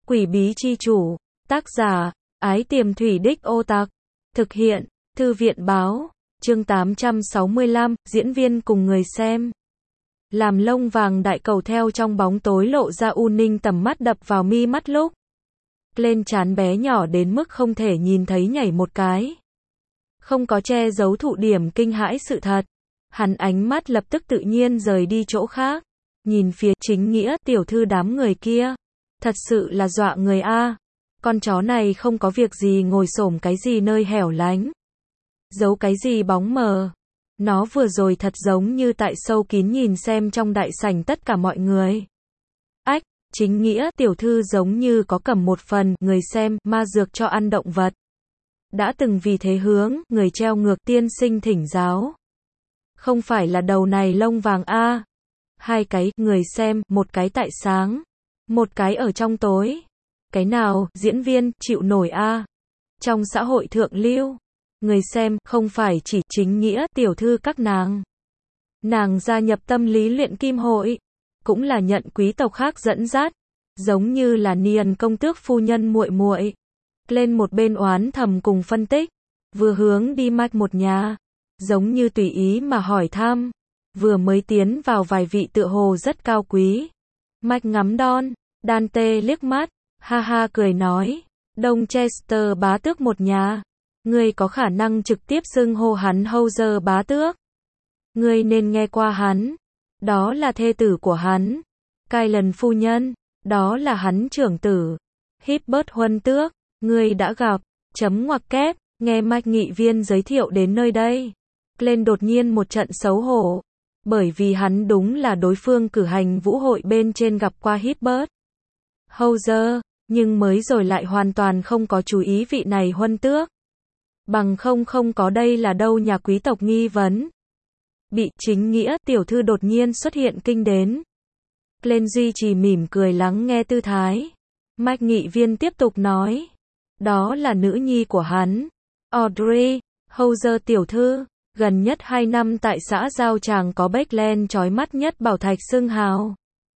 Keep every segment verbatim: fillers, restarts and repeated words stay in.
Quỷ bí chi chủ. Tác giả, Ái Tiềm Thủy Đích Ô Tặc. Thực hiện, Thư viện báo. Chương tám trăm sáu mươi lăm, diễn viên cùng người xem. Làm lông vàng đại cầu theo trong bóng tối lộ ra u ninh tầm mắt đập vào mi mắt lúc. Lên trán bé nhỏ đến mức không thể nhìn thấy nhảy một cái. Không có che giấu thụ điểm kinh hãi sự thật. Hắn ánh mắt lập tức tự nhiên rời đi chỗ khác. Nhìn phía chính nghĩa tiểu thư đám người kia. Thật sự là dọa người a. Con chó này không có việc gì ngồi xổm cái gì nơi hẻo lánh. Giấu cái gì bóng mờ. Nó vừa rồi thật giống như tại sâu kín nhìn xem trong đại sảnh tất cả mọi người. Ách, chính nghĩa tiểu thư giống như có cầm một phần người xem ma dược cho ăn động vật. Đã từng vì thế hướng người treo ngược tiên sinh thỉnh giáo. Không phải là đầu này lông vàng a. Hai cái người xem, một cái tại sáng, một cái ở trong tối. Cái nào diễn viên chịu nổi a? Trong xã hội thượng lưu, người xem không phải chỉ chính nghĩa tiểu thư các nàng. Nàng gia nhập tâm lý luyện kim hội, cũng là nhận quý tộc khác dẫn dắt, giống như là Niên công tước phu nhân muội muội. Lên một bên oán thầm cùng phân tích, vừa hướng đi mạch một nhà, giống như tùy ý mà hỏi thăm, vừa mới tiến vào vài vị tựa hồ rất cao quý. Mạch ngắm đon, Dante liếc mắt, ha ha cười nói, Donchester bá tước một nhà, ngươi có khả năng trực tiếp xưng hô hắn Houser bá tước. Ngươi nên nghe qua hắn, đó là thê tử của hắn. Kylan phu nhân, đó là hắn trưởng tử. Hibbert huân tước, ngươi đã gặp, chấm ngoặc kép, nghe mạch nghị viên giới thiệu đến nơi đây. Lên đột nhiên một trận xấu hổ, bởi vì hắn đúng là đối phương cử hành vũ hội bên trên gặp qua Hibbert Houser, nhưng mới rồi lại hoàn toàn không có chú ý vị này huân tước. Bằng không không có đây là đâu nhà quý tộc nghi vấn. Bị chính nghĩa tiểu thư đột nhiên xuất hiện kinh đến. Lên duy trì mỉm cười lắng nghe tư thái. Mạch nghị viên tiếp tục nói. Đó là nữ nhi của hắn. Audrey Houser tiểu thư. Gần nhất hai năm tại xã Giao Tràng có Beckland chói mắt nhất bảo thạch xưng hào.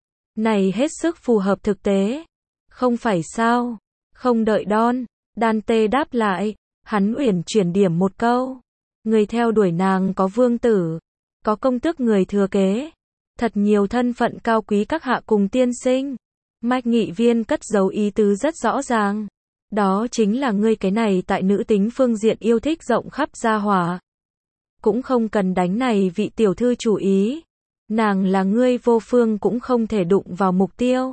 Này hết sức phù hợp thực tế. Không phải sao? Không đợi Don, Dante đáp lại. Hắn uyển chuyển điểm một câu. Người theo đuổi nàng có vương tử, có công tước người thừa kế, thật nhiều thân phận cao quý các hạ cùng tiên sinh. Mạch nghị viên cất giấu ý tứ rất rõ ràng. Đó chính là ngươi cái này tại nữ tính phương diện yêu thích rộng khắp gia hỏa. Cũng không cần đánh này vị tiểu thư chủ ý. Nàng là ngươi vô phương cũng không thể đụng vào mục tiêu.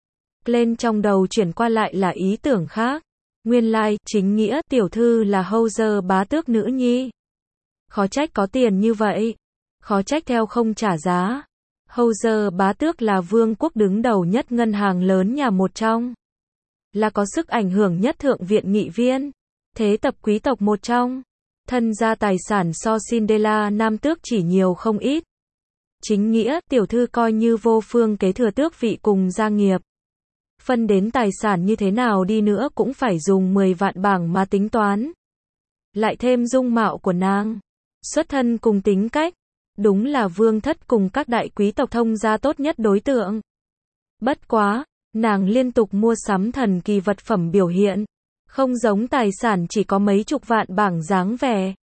Lên trong đầu chuyển qua lại là ý tưởng khác. Nguyên lai, chính nghĩa tiểu thư là Houser bá tước nữ nhi. Khó trách có tiền như vậy. Khó trách theo không trả giá. Houser bá tước là vương quốc đứng đầu nhất ngân hàng lớn nhà một trong. Là có sức ảnh hưởng nhất thượng viện nghị viên. Thế tập quý tộc một trong. Thân gia tài sản so Cinderella nam tước chỉ nhiều không ít. Chính nghĩa tiểu thư coi như vô phương kế thừa tước vị cùng gia nghiệp. Phân đến tài sản như thế nào đi nữa cũng phải dùng mười vạn bảng mà tính toán. Lại thêm dung mạo của nàng, xuất thân cùng tính cách, đúng là vương thất cùng các đại quý tộc thông gia tốt nhất đối tượng. Bất quá, nàng liên tục mua sắm thần kỳ vật phẩm biểu hiện, không giống tài sản chỉ có mấy chục vạn bảng dáng vẻ.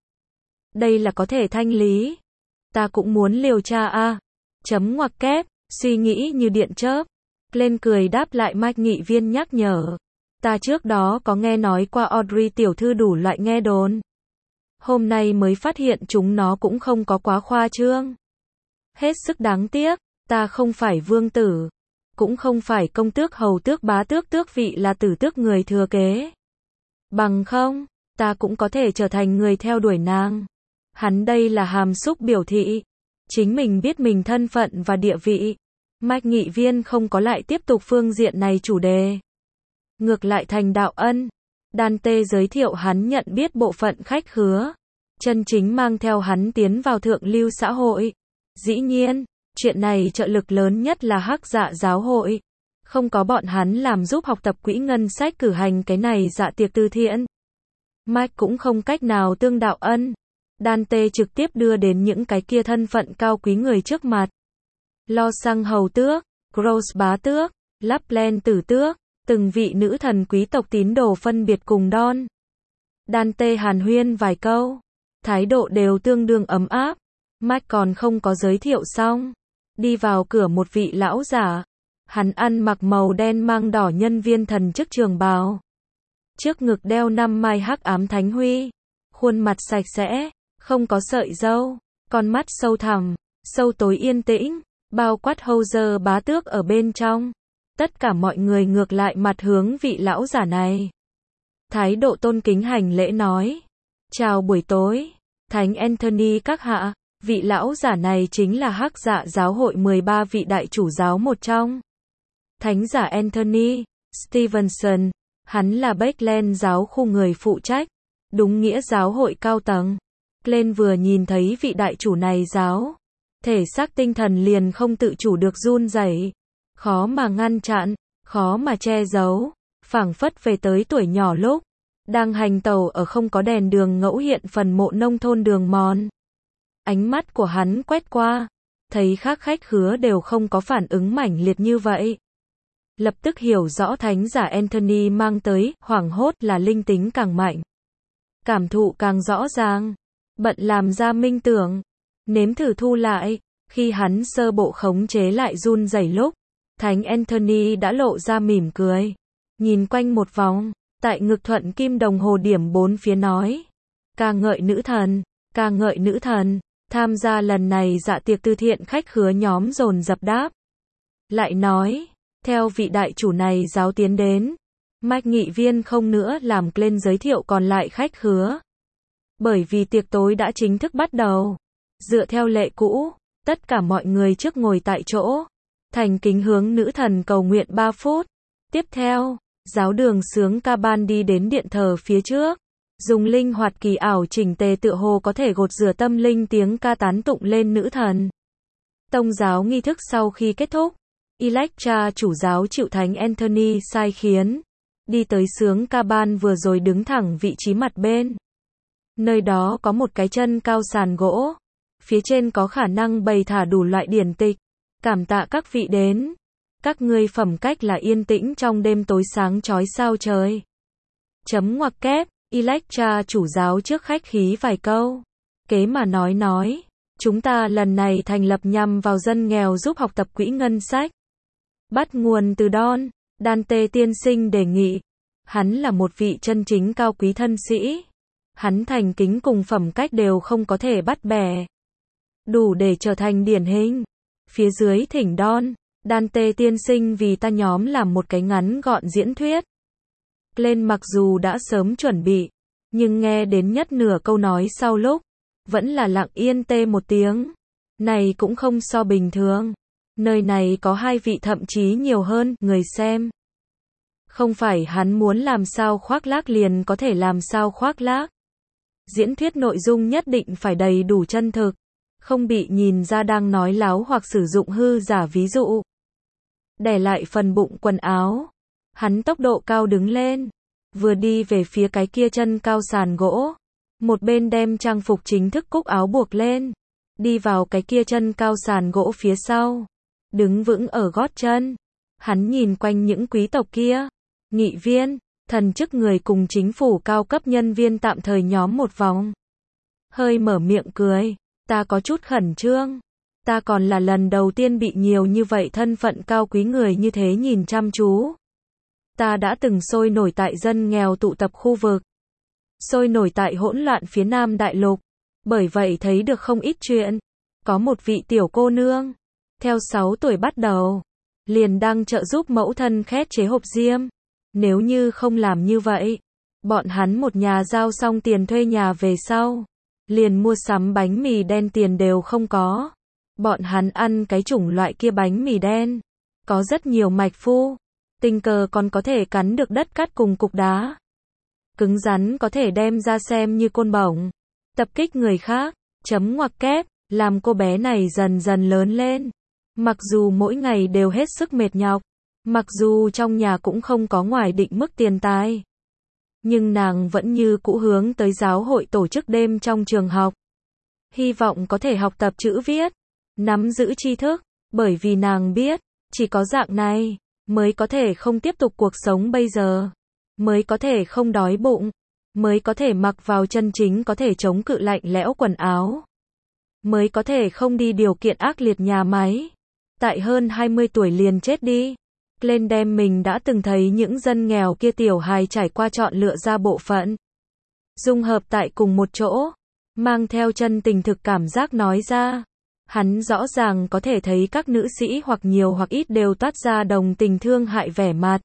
Đây là có thể thanh lý. Ta cũng muốn liều tra a. Chấm ngoặc kép, suy nghĩ như điện chớp. Lên cười đáp lại mạch nghị viên nhắc nhở. Ta trước đó có nghe nói qua Audrey tiểu thư đủ loại nghe đồn. Hôm nay mới phát hiện chúng nó cũng không có quá khoa trương. Hết sức đáng tiếc, ta không phải vương tử. Cũng không phải công tước hầu tước bá tước tước vị là tử tước người thừa kế. Bằng không, ta cũng có thể trở thành người theo đuổi nàng. Hắn đây là hàm xúc biểu thị. Chính mình biết mình thân phận và địa vị. Mạch nghị viên không có lại tiếp tục phương diện này chủ đề. Ngược lại thành đạo ân. Dante giới thiệu hắn nhận biết bộ phận khách khứa. Chân chính mang theo hắn tiến vào thượng lưu xã hội. Dĩ nhiên, chuyện này trợ lực lớn nhất là Hắc Dạ giáo hội. Không có bọn hắn làm giúp học tập quỹ ngân sách cử hành cái này dạ tiệc từ thiện. Mike cũng không cách nào tương đạo ân. Dante trực tiếp đưa đến những cái kia thân phận cao quý người trước mặt. Lo Sang hầu tước, Gross bá tước, Lapland tử tước, Từng vị nữ thần quý tộc tín đồ phân biệt cùng Don Dante hàn huyên vài câu, thái độ đều tương đương ấm áp. Mike còn không có giới thiệu xong, đi vào cửa một vị lão giả, hắn ăn mặc màu đen mang đỏ nhân viên thần chức trường bào, trước ngực đeo năm mai hắc ám thánh huy, khuôn mặt sạch sẽ, không có sợi râu, con mắt sâu thẳm, sâu tối yên tĩnh, bao quát Howzer bá tước ở bên trong. Tất cả mọi người ngược lại mặt hướng vị lão giả này, thái độ tôn kính hành lễ nói: chào buổi tối, Thánh Anthony các hạ. Vị lão giả này chính là Hắc Dạ giáo hội mười ba vị đại chủ giáo một trong. Thánh giả Anthony Stevenson, hắn là Backland giáo khu người phụ trách, đúng nghĩa giáo hội cao tầng. Glenn vừa nhìn thấy vị đại chủ này giáo, thể xác tinh thần liền không tự chủ được run rẩy, khó mà ngăn chặn, khó mà che giấu, phảng phất về tới tuổi nhỏ lúc đang hành tẩu ở không có đèn đường ngẫu hiện phần mộ nông thôn đường mòn. Ánh mắt của hắn quét qua, thấy các khách khứa đều không có phản ứng mãnh liệt như vậy. Lập tức hiểu rõ thánh giả Anthony mang tới, hoảng hốt là linh tính càng mạnh. Cảm thụ càng rõ ràng, bận làm ra minh tưởng, nếm thử thu lại, khi hắn sơ bộ khống chế lại run rẩy lúc, thánh Anthony đã lộ ra mỉm cười, nhìn quanh một vòng, tại ngực thuận kim đồng hồ điểm bốn phía nói: ca ngợi nữ thần, ca ngợi nữ thần. Tham gia lần này dạ tiệc từ thiện khách khứa nhóm dồn dập đáp. Lại nói, theo vị đại chủ này giáo tiến đến, Mike nghị viên không nữa làm Glenn giới thiệu còn lại khách khứa. Bởi vì tiệc tối đã chính thức bắt đầu. Dựa theo lệ cũ, tất cả mọi người trước ngồi tại chỗ, thành kính hướng nữ thần cầu nguyện ba phút. Tiếp theo, giáo đường sướng ca ban đi đến điện thờ phía trước. Dùng linh hoạt kỳ ảo chỉnh tề tựa hồ có thể gột rửa tâm linh tiếng ca tán tụng lên nữ thần. Tông giáo nghi thức sau khi kết thúc, Electra chủ giáo chịu thánh Anthony sai khiến, đi tới sướng ca ban vừa rồi đứng thẳng vị trí mặt bên. Nơi đó có một cái chân cao sàn gỗ, phía trên có khả năng bày thả đủ loại điển tịch. Cảm tạ các vị đến, các ngươi phẩm cách là yên tĩnh trong đêm tối sáng chói sao trời. Chấm ngoặc kép. Electra chủ giáo trước khách khí vài câu, kế mà nói nói, chúng ta lần này thành lập nhằm vào dân nghèo giúp học tập quỹ ngân sách. Bắt nguồn từ Don Dante tiên sinh đề nghị, hắn là một vị chân chính cao quý thân sĩ, hắn thành kính cùng phẩm cách đều không có thể bắt bẻ, đủ để trở thành điển hình. Phía dưới thỉnh Don Dante tiên sinh vì ta nhóm làm một cái ngắn gọn diễn thuyết. Lên mặc dù đã sớm chuẩn bị, nhưng nghe đến nhất nửa câu nói sau lúc, vẫn là lặng yên tê một tiếng. Này cũng không so bình thường. Nơi này có hai vị thậm chí nhiều hơn người xem. Không phải hắn muốn làm sao khoác lác liền có thể làm sao khoác lác. Diễn thuyết nội dung nhất định phải đầy đủ chân thực, không bị nhìn ra đang nói láo hoặc sử dụng hư giả ví dụ. Để lại phần bụng quần áo. Hắn tốc độ cao đứng lên, vừa đi về phía cái kia chân cao sàn gỗ, một bên đem trang phục chính thức cúc áo buộc lên, đi vào cái kia chân cao sàn gỗ phía sau, đứng vững ở gót chân. Hắn nhìn quanh những quý tộc kia, nghị viên, thần chức người cùng chính phủ cao cấp nhân viên tạm thời nhóm một vòng. Hơi mở miệng cười, ta có chút khẩn trương, ta còn là lần đầu tiên bị nhiều như vậy thân phận cao quý người như thế nhìn chăm chú. Ta đã từng sôi nổi tại dân nghèo tụ tập khu vực, sôi nổi tại hỗn loạn phía Nam Đại Lục, bởi vậy thấy được không ít chuyện. Có một vị tiểu cô nương, theo sáu tuổi bắt đầu, liền đang trợ giúp mẫu thân khét chế hộp diêm. Nếu như không làm như vậy, bọn hắn một nhà giao xong tiền thuê nhà về sau, liền mua sắm bánh mì đen tiền đều không có. Bọn hắn ăn cái chủng loại kia bánh mì đen, có rất nhiều mạch phu. Tình cờ còn có thể cắn được đất cát cùng cục đá. Cứng rắn có thể đem ra xem như côn bổng. Tập kích người khác, chấm ngoặc kép, làm cô bé này dần dần lớn lên. Mặc dù mỗi ngày đều hết sức mệt nhọc, mặc dù trong nhà cũng không có ngoài định mức tiền tài, nhưng nàng vẫn như cũ hướng tới giáo hội tổ chức đêm trong trường học. Hy vọng có thể học tập chữ viết, nắm giữ tri thức, bởi vì nàng biết, chỉ có dạng này mới có thể không tiếp tục cuộc sống bây giờ, mới có thể không đói bụng, mới có thể mặc vào chân chính có thể chống cự lạnh lẽo quần áo, mới có thể không đi điều kiện ác liệt nhà máy. Tại hơn hai mươi tuổi liền chết đi. Glenn đem mình đã từng thấy những dân nghèo kia tiểu hài trải qua chọn lựa ra bộ phận, dung hợp tại cùng một chỗ, mang theo chân tình thực cảm giác nói ra. Hắn rõ ràng có thể thấy các nữ sĩ hoặc nhiều hoặc ít đều toát ra đồng tình thương hại vẻ mặt.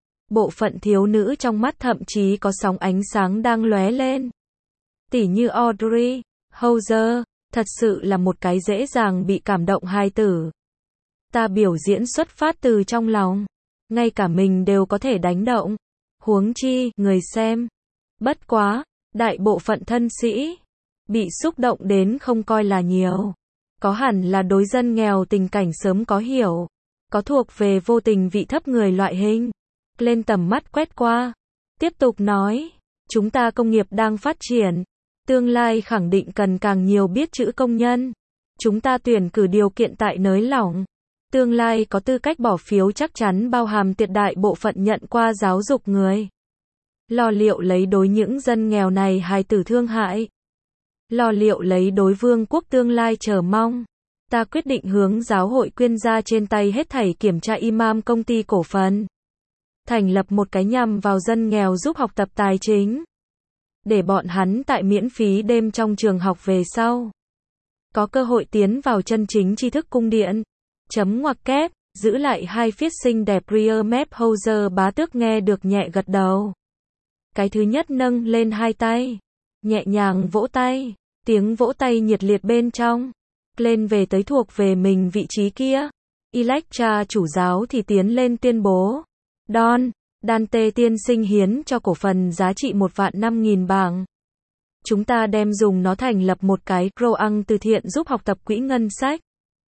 Bộ phận thiếu nữ trong mắt thậm chí có sóng ánh sáng đang lóe lên. Tỉ như Audrey Hauser, thật sự là một cái dễ dàng bị cảm động hài tử. Ta biểu diễn xuất phát từ trong lòng, ngay cả mình đều có thể đánh động, huống chi người xem. Bất quá, đại bộ phận thân sĩ bị xúc động đến không coi là nhiều. Có hẳn là đối dân nghèo tình cảnh sớm có hiểu, có thuộc về vô tình vị thấp người loại hình. Lên tầm mắt quét qua, tiếp tục nói, chúng ta công nghiệp đang phát triển, tương lai khẳng định cần càng nhiều biết chữ công nhân. Chúng ta tuyển cử điều kiện tại nới lỏng, tương lai có tư cách bỏ phiếu chắc chắn bao hàm tuyệt đại bộ phận nhận qua giáo dục người. Lo liệu lấy đối những dân nghèo này hài tử thương hại. Lo liệu lấy đối vương quốc tương lai chờ mong. Ta quyết định hướng giáo hội quyên gia trên tay hết thảy kiểm tra imam công ty cổ phần. Thành lập một cái nhằm vào dân nghèo giúp học tập tài chính. Để bọn hắn tại miễn phí đêm trong trường học về sau. Có cơ hội tiến vào chân chính tri thức cung điện. Chấm ngoặc kép, giữ lại hai viết xinh đẹp rear map Hauser bá tước nghe được nhẹ gật đầu. Cái thứ nhất nâng lên hai tay. Nhẹ nhàng vỗ tay. Tiếng vỗ tay nhiệt liệt bên trong. Lên về tới thuộc về mình vị trí kia. Electra chủ giáo thì tiến lên tuyên bố. Don, Dante tiên sinh hiến cho cổ phần giá trị một vạn năm nghìn bảng. Chúng ta đem dùng nó thành lập một cái Roang từ thiện giúp học tập quỹ ngân sách.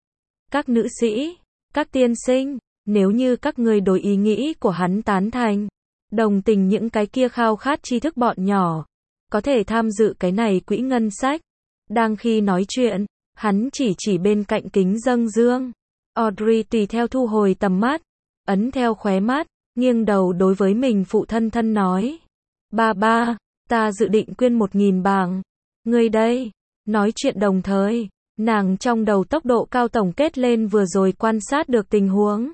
Các nữ sĩ, các tiên sinh, nếu như các người đối ý nghĩ của hắn tán thành, đồng tình những cái kia khao khát tri thức bọn nhỏ, có thể tham dự cái này quỹ ngân sách. Đang khi nói chuyện, hắn chỉ chỉ bên cạnh kính dâng dương. Audrey tùy theo thu hồi tầm mắt, ấn theo khóe mắt, nghiêng đầu đối với mình phụ thân thân nói. Ba ba, ta dự định quyên một nghìn bảng. Ngươi đây, nói chuyện đồng thời, nàng trong đầu tốc độ cao tổng kết lên vừa rồi quan sát được tình huống.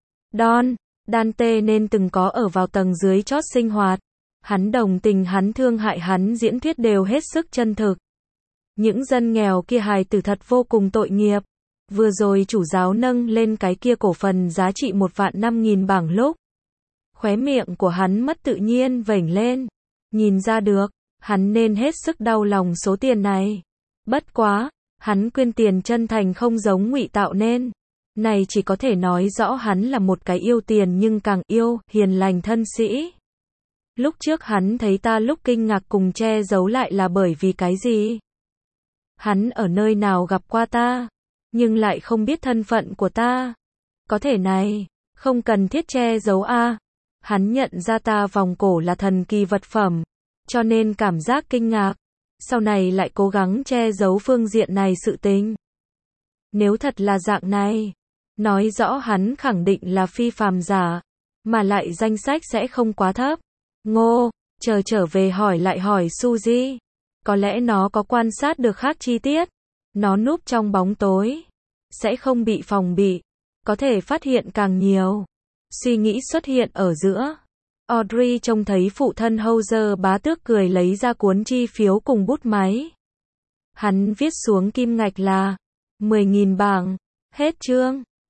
Don, Dante nên từng có ở vào tầng dưới chót sinh hoạt. Hắn đồng tình hắn thương hại hắn diễn thuyết đều hết sức chân thực. Những dân nghèo kia hài tử thật vô cùng tội nghiệp. Vừa rồi chủ giáo nâng lên cái kia cổ phần giá trị một vạn năm nghìn bảng lúc. Khóe miệng của hắn mất tự nhiên vểnh lên. Nhìn ra được, hắn nên hết sức đau lòng số tiền này. Bất quá, hắn quyên tiền chân thành không giống ngụy tạo nên. Này chỉ có thể nói rõ hắn là một cái yêu tiền nhưng càng yêu, hiền lành thân sĩ. Lúc trước hắn thấy ta lúc kinh ngạc cùng che giấu lại là bởi vì cái gì? Hắn ở nơi nào gặp qua ta, nhưng lại không biết thân phận của ta. Có thể này, không cần thiết che giấu a. À. Hắn nhận ra ta vòng cổ là thần kỳ vật phẩm, cho nên cảm giác kinh ngạc. Sau này lại cố gắng che giấu phương diện này sự tình. Nếu thật là dạng này, nói rõ hắn khẳng định là phi phàm giả, mà lại danh sách sẽ không quá thấp. Ngô, chờ trở về hỏi lại hỏi Suzy. Có lẽ nó có quan sát được khác chi tiết. Nó núp trong bóng tối, sẽ không bị phòng bị, có thể phát hiện càng nhiều. Suy nghĩ xuất hiện ở giữa. Audrey trông thấy phụ thân Hauser bá tước cười lấy ra cuốn chi phiếu cùng bút máy. Hắn viết xuống kim ngạch là mười nghìn bảng. Hết chương.